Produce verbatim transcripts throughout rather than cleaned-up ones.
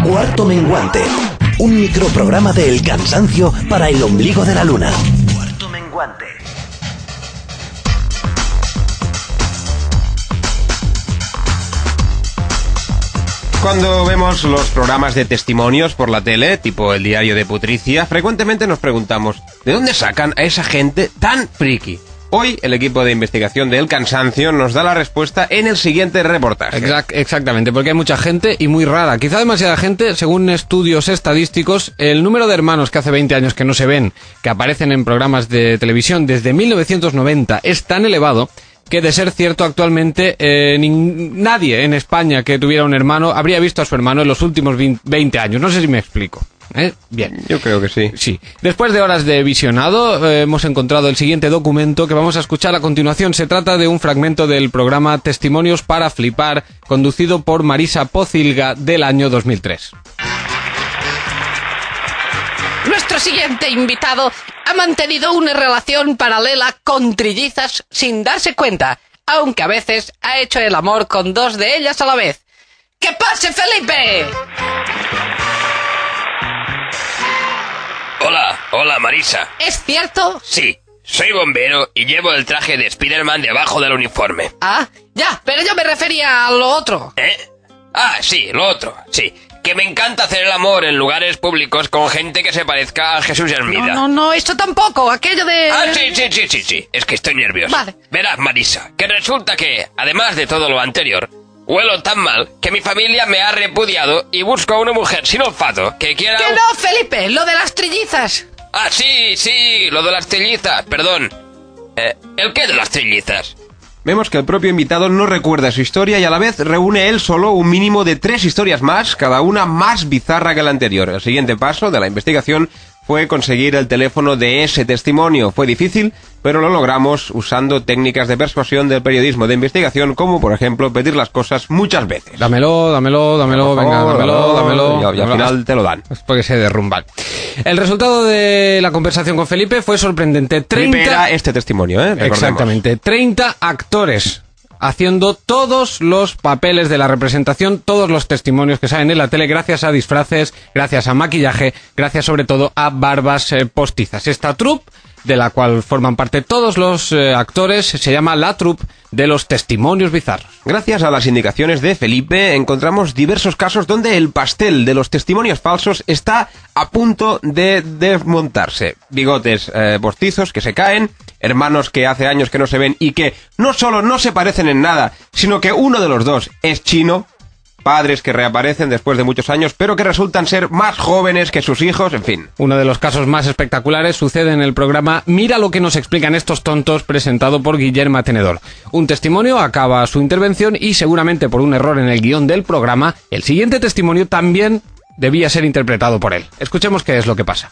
Cuarto Menguante, un microprograma de El Cansancio para el ombligo de la luna. Cuarto Menguante. Cuando vemos los programas de testimonios por la tele, tipo El Diario de Putricia, frecuentemente nos preguntamos ¿de dónde sacan a esa gente tan friki? Hoy, el equipo de investigación de El Cansancio nos da la respuesta en el siguiente reportaje. Exact, exactamente, porque hay mucha gente y muy rara. Quizá demasiada gente. Según estudios estadísticos, el número de hermanos que hace veinte años que no se ven, que aparecen en programas de televisión desde mil novecientos noventa, es tan elevado que, de ser cierto, actualmente eh, ni, nadie en España que tuviera un hermano habría visto a su hermano en los últimos veinte años. No sé si me explico. ¿Eh? Bien. Yo creo que sí. Sí. Después de horas de visionado, eh, hemos encontrado el siguiente documento que vamos a escuchar a continuación. Se trata de un fragmento del programa Testimonios para Flipar, conducido por Marisa Pocilga, del año dos mil tres. Nuestro siguiente invitado ha mantenido una relación paralela con trillizas sin darse cuenta, aunque a veces ha hecho el amor con dos de ellas a la vez. ¡Que pase, Felipe! Hola, hola Marisa. ¿Es cierto? Sí, soy bombero y llevo el traje de Spiderman debajo del uniforme. Ah, ya, pero yo me refería a lo otro. ¿Eh? Ah, sí, lo otro, sí. Que me encanta hacer el amor en lugares públicos con gente que se parezca a Jesús Hermida. No, no, no, esto tampoco, aquello de... Ah, sí, sí, sí, sí, sí, es que estoy nervioso. Vale. Verás, Marisa, que resulta que, además de todo lo anterior, huelo tan mal que mi familia me ha repudiado y busco a una mujer sin olfato que quiera... ¡Que no, Felipe! ¡Lo de las trillizas! Ah, sí, sí, lo de las trillizas, perdón. Eh, ¿el qué de las trillizas? Vemos que el propio invitado no recuerda su historia y a la vez reúne él solo un mínimo de tres historias más, cada una más bizarra que la anterior. El siguiente paso de la investigación fue conseguir el teléfono de ese testimonio. Fue difícil, pero lo logramos usando técnicas de persuasión del periodismo de investigación, como por ejemplo pedir las cosas muchas veces. Dámelo, dámelo, dámelo, Por venga, favor, dámelo, dámelo. Y, y al dámelo. final te lo dan. Es porque se derrumban. El resultado de la conversación con Felipe fue sorprendente. treinta... Felipe era este testimonio, ¿eh? Recordemos. Exactamente. treinta actores haciendo todos los papeles de la representación, todos los testimonios que salen en la tele, gracias a disfraces, gracias a maquillaje, gracias sobre todo a barbas eh, postizas. Esta troupe, de la cual forman parte todos los eh, actores, se llama la troupe de los testimonios bizarros. Gracias a las indicaciones de Felipe, encontramos diversos casos donde el pastel de los testimonios falsos está a punto de desmontarse. Bigotes eh, postizos que se caen, hermanos que hace años que no se ven y que no solo no se parecen en nada, sino que uno de los dos es chino, padres que reaparecen después de muchos años, pero que resultan ser más jóvenes que sus hijos, en fin. Uno de los casos más espectaculares sucede en el programa Mira lo que nos explican estos tontos, presentado por Guillermo Tenedor. Un testimonio acaba su intervención y, seguramente por un error en el guión del programa, el siguiente testimonio también debía ser interpretado por él. Escuchemos qué es lo que pasa.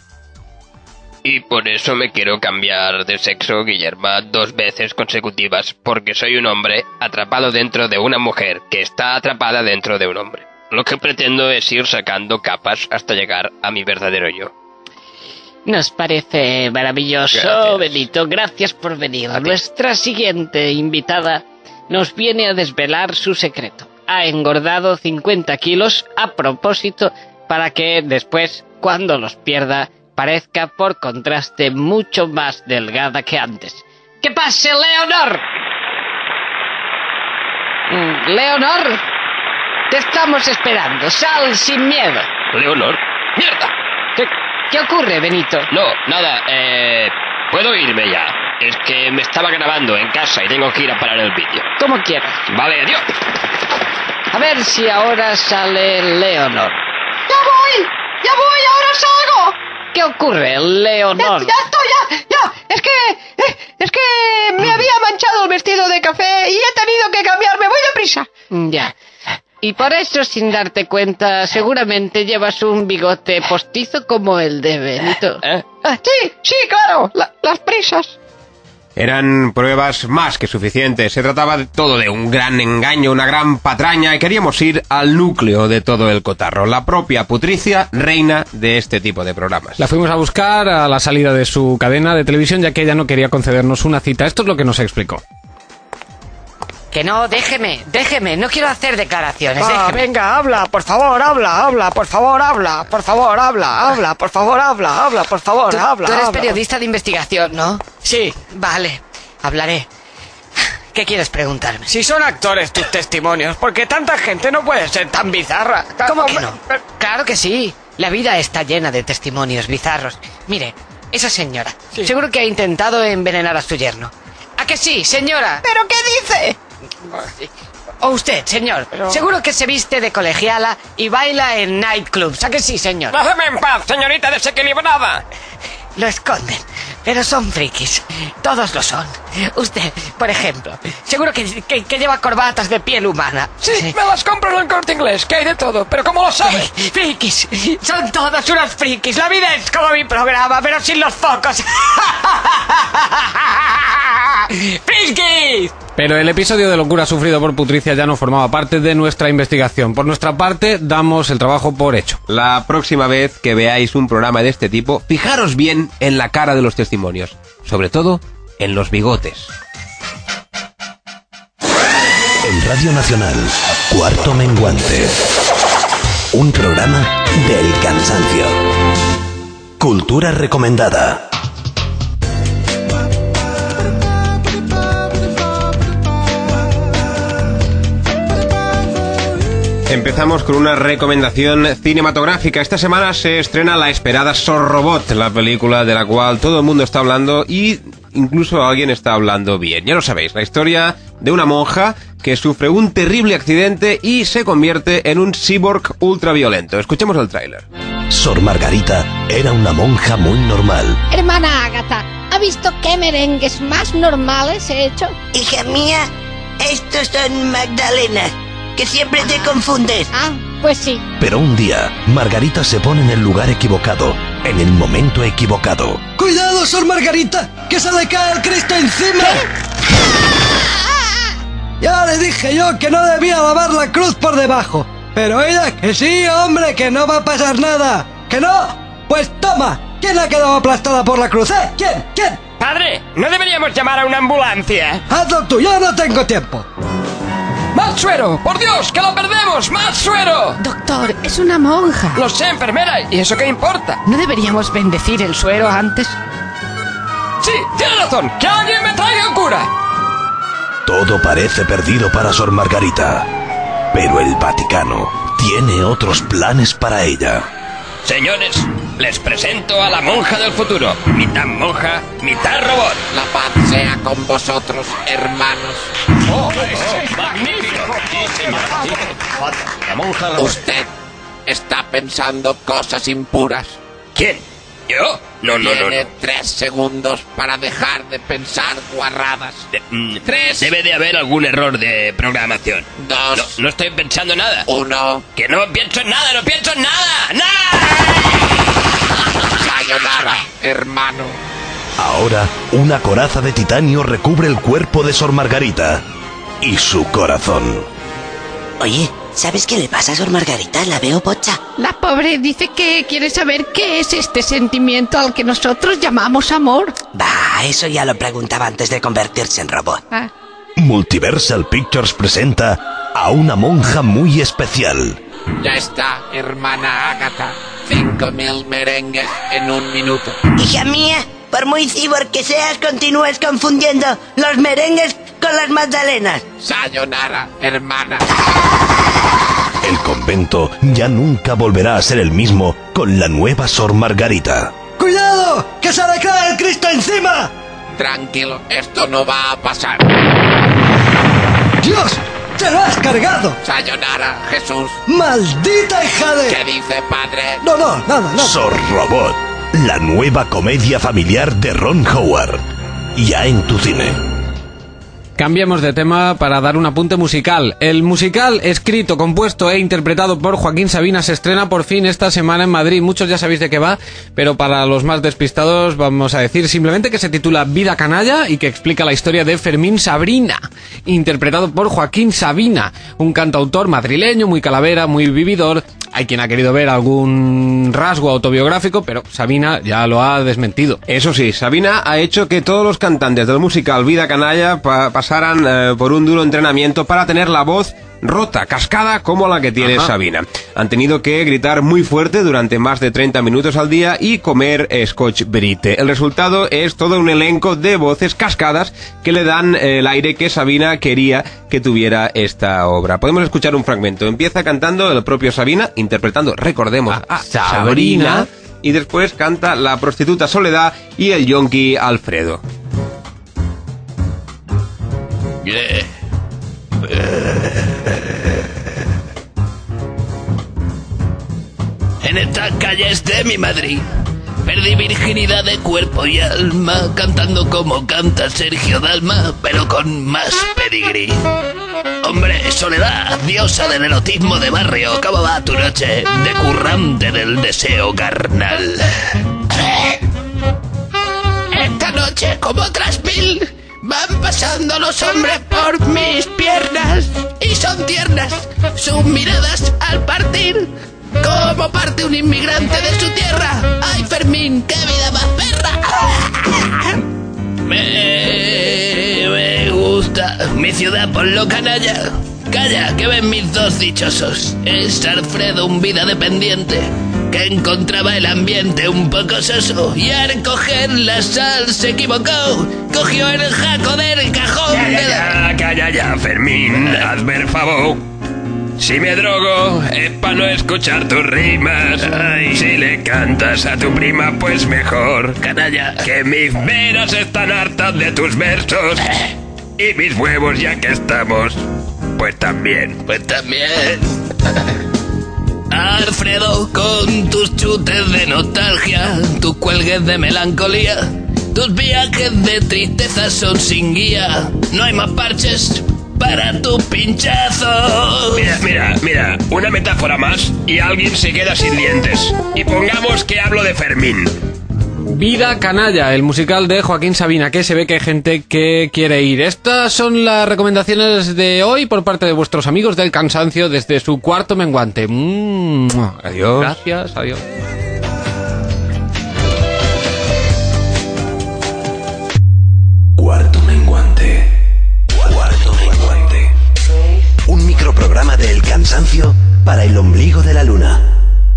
Y por eso me quiero cambiar de sexo, Guillermo, dos veces consecutivas, porque soy un hombre atrapado dentro de una mujer que está atrapada dentro de un hombre. Lo que pretendo es ir sacando capas hasta llegar a mi verdadero yo. Nos parece maravilloso, Gracias. Benito. Gracias por venir. Nuestra siguiente invitada nos viene a desvelar su secreto. Ha engordado cincuenta kilos a propósito para que después, cuando los pierda, parezca por contraste mucho más delgada que antes. ¡Que pase, Leonor! Mm, Leonor, te estamos esperando. Sal sin miedo. ¿Leonor? ¡Mierda! ¿Qué, qué ocurre, Benito? No, nada, eh... ¿puedo irme ya? Es que me estaba grabando en casa y tengo que ir a parar el vídeo. Como quieras. Vale, adiós. A ver si ahora sale Leonor. ¡Ya voy! ¡Ya voy! ¡Ahora salgo! ¿Qué ocurre, Leonor? Ya, ya estoy, ya, ya. Es que, eh, es que me había manchado el vestido de café y he tenido que cambiarme. Voy deprisa. Ya. Y por eso, sin darte cuenta, seguramente llevas un bigote postizo como el de Benito. ¿Eh? Ah, sí, sí, claro. La- las prisas. Eran pruebas más que suficientes. Se trataba de todo de un gran engaño, una gran patraña, y queríamos ir al núcleo de todo el cotarro. La propia Putricia, reina de este tipo de programas. La fuimos a buscar a la salida de su cadena de televisión, ya que ella no quería concedernos una cita. Esto es lo que nos explicó. Que no, déjeme, déjeme, no quiero hacer declaraciones, Ah, déjeme. venga, habla, por favor, habla, habla, por favor, habla, por favor, habla, habla, por favor, habla, habla, por favor, Tú, habla. tú eres habla. periodista de investigación, ¿no? Sí. Vale, hablaré. ¿Qué quieres preguntarme? Si son actores tus testimonios, porque tanta gente no puede ser tan bizarra. ¿Cómo que Hombre, no? Claro que sí. La vida está llena de testimonios bizarros. Mire, esa señora, Sí. seguro que ha intentado envenenar a su yerno. ¿A que sí, señora? ¿Pero qué dice? O usted, señor, Pero- seguro que se viste de colegiala y baila en nightclubs. ¿A que sí, señor? Déjeme en paz, señorita desequilibrada. Lo esconden, pero son frikis. Todos lo son. Usted, por ejemplo, seguro que, que- que lleva corbatas de piel humana. Sí, me las compro en el Corte Inglés, que hay de todo, pero ¿cómo lo sabes? Frikis, son todos unos frikis. La vida es como mi programa, pero sin los focos. ¡Frikis! Pero el episodio de locura sufrido por Putricia ya no formaba parte de nuestra investigación. Por nuestra parte, damos el trabajo por hecho. La próxima vez que veáis un programa de este tipo, fijaros bien en la cara de los testimonios, sobre todo en los bigotes. En Radio Nacional, Cuarto Menguante. Un programa del cansancio. Cultura recomendada. Empezamos con una recomendación cinematográfica. Esta semana se estrena la esperada Sorrobot, la película de la cual todo el mundo está hablando y incluso alguien está hablando bien. Ya lo sabéis, la historia de una monja que sufre un terrible accidente y se convierte en un cyborg ultraviolento. Escuchemos el tráiler. Sor Margarita era una monja muy normal. Hermana Ágata, ¿ha visto qué merengues más normales he hecho? Hija mía, estos son magdalenas, que siempre te confundes. Ah, pues sí. Pero un día, Margarita se pone en el lugar equivocado, en el momento equivocado. ¡Cuidado, Sor Margarita! ¡Que se le cae el Cristo encima! Ya le dije yo que no debía lavar la cruz por debajo. Pero ella que sí, hombre, que no va a pasar nada. ¿Que no? Pues toma. ¿Quién ha quedado aplastada por la cruz, eh? ¿Quién? ¿Quién? Padre, ¿no deberíamos llamar a una ambulancia? Hazlo tú, yo no tengo tiempo. ¡Más suero! ¡Por Dios, que lo perdemos! ¡Más suero! Doctor, es una monja. Lo sé, enfermera, ¿y eso qué importa? ¿No deberíamos bendecir el suero antes? Sí, tiene razón, que alguien me traiga cura. Todo parece perdido para Sor Margarita. Pero el Vaticano tiene otros planes para ella. Señores, les presento a la monja del futuro. Mitad monja, mitad robot. La paz sea con vosotros, hermanos. ¡Oh, es magnífico! Sí, señor. Sí. La monja robot. Usted está pensando cosas impuras. ¿Quién? ¿Yo? No, no, no, Tiene no. tres segundos para dejar de pensar guarradas. De- mm, Tres. Debe de haber algún error de programación. Dos. No, no estoy pensando nada. Uno. Que no pienso en nada, no pienso en nada. ¡Nada! Sayonara, hermano. Ahora, una coraza de titanio recubre el cuerpo de Sor Margarita y su corazón. Oye, ¿sabes qué le pasa a Sor Margarita? La veo pocha. La pobre dice que quiere saber qué es este sentimiento al que nosotros llamamos amor. Bah, eso ya lo preguntaba antes de convertirse en robot. Ah, Multiversal Pictures presenta a una monja muy especial. Ya está, hermana Ágata. Cinco mil merengues en un minuto. Hija mía, por muy cibor que seas, continúes confundiendo los merengues con las magdalenas. Sayonara, hermana. El convento ya nunca volverá a ser el mismo con la nueva Sor Margarita. ¡Cuidado! ¡Que se le cae el Cristo encima! Tranquilo, esto no va a pasar. ¡Dios! ¡Te lo has cargado! Sayonara, Jesús. ¡Maldita hija de...! ¿Qué dice, padre? No, no, nada, nada. Sor Robot, la nueva comedia familiar de Ron Howard. Ya en tu cine. Cambiemos de tema para dar un apunte musical. El musical, escrito, compuesto e interpretado por Joaquín Sabina, se estrena por fin esta semana en Madrid. Muchos ya sabéis de qué va, pero para los más despistados vamos a decir simplemente que se titula Vida Canalla y que explica la historia de Fermín Sabrina, interpretado por Joaquín Sabina, un cantautor madrileño muy calavera, muy vividor, Hay quien ha querido ver algún rasgo autobiográfico, pero Sabina ya lo ha desmentido. Eso sí, Sabina ha hecho que todos los cantantes del musical Vida Canalla pa pasaran eh, por un duro entrenamiento para tener la voz rota, cascada como la que tiene Ajá. Sabina. Han tenido que gritar muy fuerte durante más de treinta minutos al día y comer Scotch Brite. El resultado es todo un elenco de voces cascadas que le dan eh, el aire que Sabina quería que tuviera esta obra. Podemos escuchar un fragmento. Empieza cantando el propio Sabina, interpretando, recordemos, a, a Sabrina, Sabrina, y después canta la prostituta Soledad y el yonki Alfredo. Yeah. En estas calles de mi Madrid perdí virginidad de cuerpo y alma, cantando como canta Sergio Dalma, pero con más pedigrí. Hombre, Soledad, diosa del erotismo de barrio, ¿cómo va tu noche de currante del deseo carnal? Esta noche, como otras mil, van pasando los hombres por mis piernas y son tiernas sus miradas al partir, como parte un inmigrante de su tierra. ¡Ay, Fermín, qué vida más perra! Me, me gusta mi ciudad por lo canalla. Calla, que ven mis dos dichosos. Es Alfredo, un vida dependiente, que encontraba el ambiente un poco soso y al coger la sal se equivocó. Cogió el jaco del cajón. Calla de la... ya, calla ya, Fermín, hazme el favor. Si me drogo es para no escuchar tus rimas. Ay. Si le cantas a tu prima, pues mejor. Canalla. Que mis venas están hartas de tus versos. Y mis huevos, ya que estamos, pues también. Pues también. Alfredo, con tus chutes de nostalgia, tus cuelgues de melancolía, tus viajes de tristeza son sin guía. No hay más parches para tu pinchazo. Mira, mira, mira, una metáfora más y alguien se queda sin dientes. Y pongamos que hablo de Fermín. Vida Canalla, el musical de Joaquín Sabina, que se ve que hay gente que quiere ir. Estas son las recomendaciones de hoy por parte de vuestros amigos del cansancio desde su cuarto menguante. Mm, adiós. Gracias, adiós. Cuarto menguante. Cuarto menguante. Un microprograma del cansancio para el ombligo de la luna.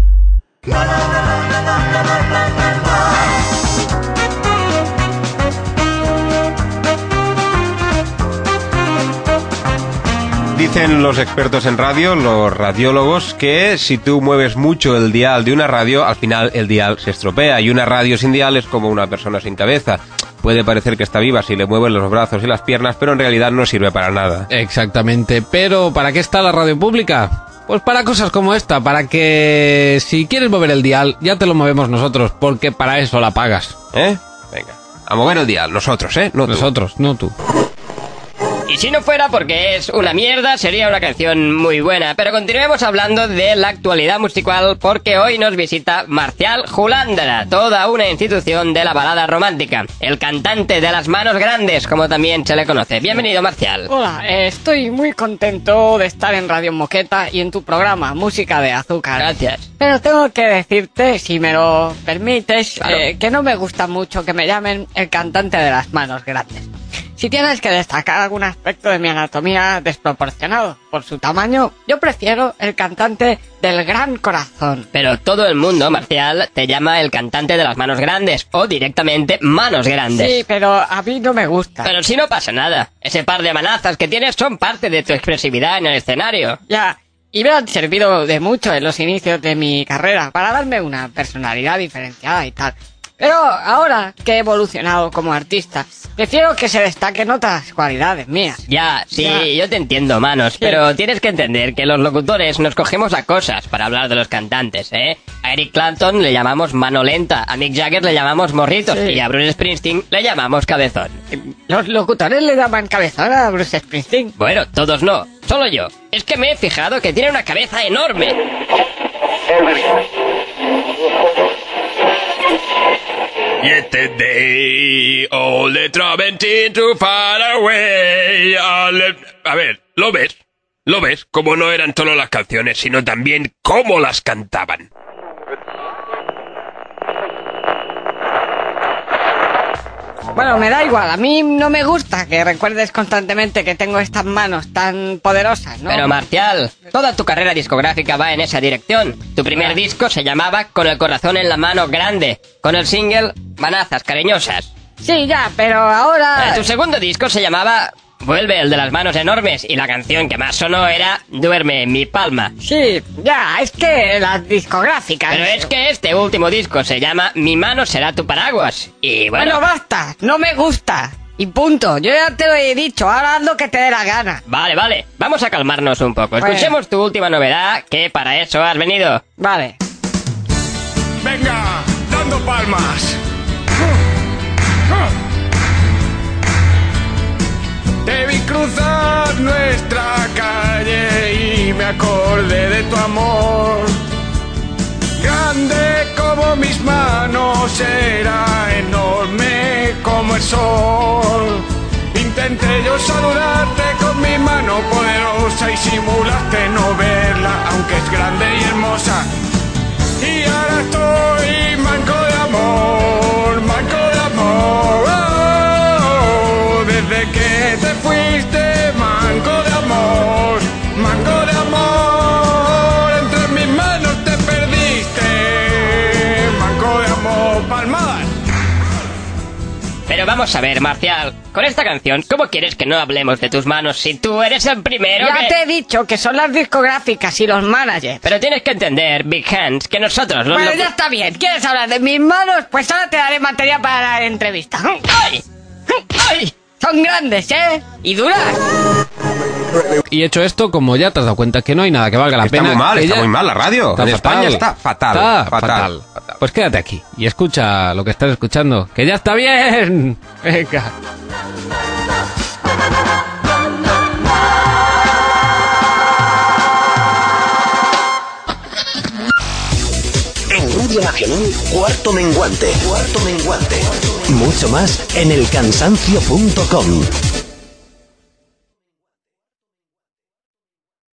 Dicen los expertos en radio, los radiólogos, que si tú mueves mucho el dial de una radio, al final el dial se estropea, y una radio sin dial es como una persona sin cabeza. Puede parecer que está viva si le mueven los brazos y las piernas, pero en realidad no sirve para nada. Exactamente, pero ¿para qué está la radio pública? Pues para cosas como esta, para que si quieres mover el dial, ya te lo movemos nosotros, porque para eso la pagas. ¿Eh? Venga, a mover el dial, nosotros, ¿eh? No tú. Nosotros, no tú. Y si no fuera porque es una mierda, sería una canción muy buena. Pero continuemos hablando de la actualidad musical, porque hoy nos visita Marcial Julándara, toda una institución de la balada romántica. El cantante de las manos grandes, como también se le conoce. Bienvenido, Marcial. Hola, eh, estoy muy contento de estar en Radio Moqueta y en tu programa, Música de Azúcar. Gracias. Pero tengo que decirte, si me lo permites, Claro. eh, que no me gusta mucho que me llamen el cantante de las manos grandes. Si tienes que destacar algún aspecto de mi anatomía desproporcionado por su tamaño, yo prefiero el cantante del gran corazón. Pero todo el mundo, Marcial, te llama el cantante de las manos grandes, o directamente manos grandes. Sí, pero a mí no me gusta. Pero si no pasa nada. Ese par de manazas que tienes son parte de tu expresividad en el escenario. Ya, y me han servido de mucho en los inicios de mi carrera para darme una personalidad diferenciada y tal. Pero ahora que he evolucionado como artista, prefiero que se destaquen otras cualidades mías. Ya, sí, Ya. yo te entiendo, Manos, Sí. pero tienes que entender que los locutores nos cogemos a cosas para hablar de los cantantes, ¿eh? A Eric Clapton le llamamos mano lenta, a Mick Jagger le llamamos morritos, Sí. y a Bruce Springsteen le llamamos cabezón. Los locutores le llaman cabezón a Bruce Springsteen. Bueno, todos no, solo yo. Es que me he fijado que tiene una cabeza enorme. Yesterday, all the traveling too far away. all the- A ver, ¿lo ves? ¿Lo ves? Como no eran solo las canciones, sino también cómo las cantaban. Bueno, me da igual, a mí no me gusta que recuerdes constantemente que tengo estas manos tan poderosas, ¿no? Pero Marcial, toda tu carrera discográfica va en esa dirección. Tu primer disco se llamaba Con el corazón en la mano grande, con el single Manazas cariñosas. Sí, ya, pero ahora... Tu segundo disco se llamaba Vuelve, el de las manos enormes, y la canción que más sonó era Duerme en mi palma. Sí, ya, es que las discográficas... Pero es que este último disco se llama Mi mano será tu paraguas. Y bueno... Bueno, basta, no me gusta. Y punto, yo ya te lo he dicho, ahora haz lo que te dé la gana. Vale, vale, vamos a calmarnos un poco. Escuchemos tu última novedad, que para eso has venido. Vale. Venga, dando palmas. Te vi cruzar nuestra calle y me acordé de tu amor. Grande como mis manos, era enorme como el sol. Intenté yo saludarte con mi mano poderosa y simulaste no verla, aunque es grande y hermosa. Y ahora estoy manco de amor, manco de amor. Oh, desde que te fuiste, manco de amor, manco de amor. Entre mis manos te perdiste, manco de amor, palmadas. Pero vamos a ver, Marcial, con esta canción, ¿cómo quieres que no hablemos de tus manos si tú eres el primero Ya que...? te he dicho que son las discográficas y los managers. Pero tienes que entender, Big Hands, que nosotros... Los Bueno, lo- ya está bien. ¿Quieres hablar de mis manos? Pues ahora te daré material para la entrevista. ¡Ay! ¡Ay! Son grandes, ¿eh? Y duras. Y hecho esto, como ya te has dado cuenta que no hay nada que valga la Está pena... muy mal, está ella- muy mal la radio. Está En fatal. España está fatal, Está fatal, fatal. Pues quédate aquí y escucha lo que estás escuchando, que ya está bien. Venga. En Radio Nacional, Cuarto Menguante. Cuarto Menguante. Mucho más en el cansancio punto com.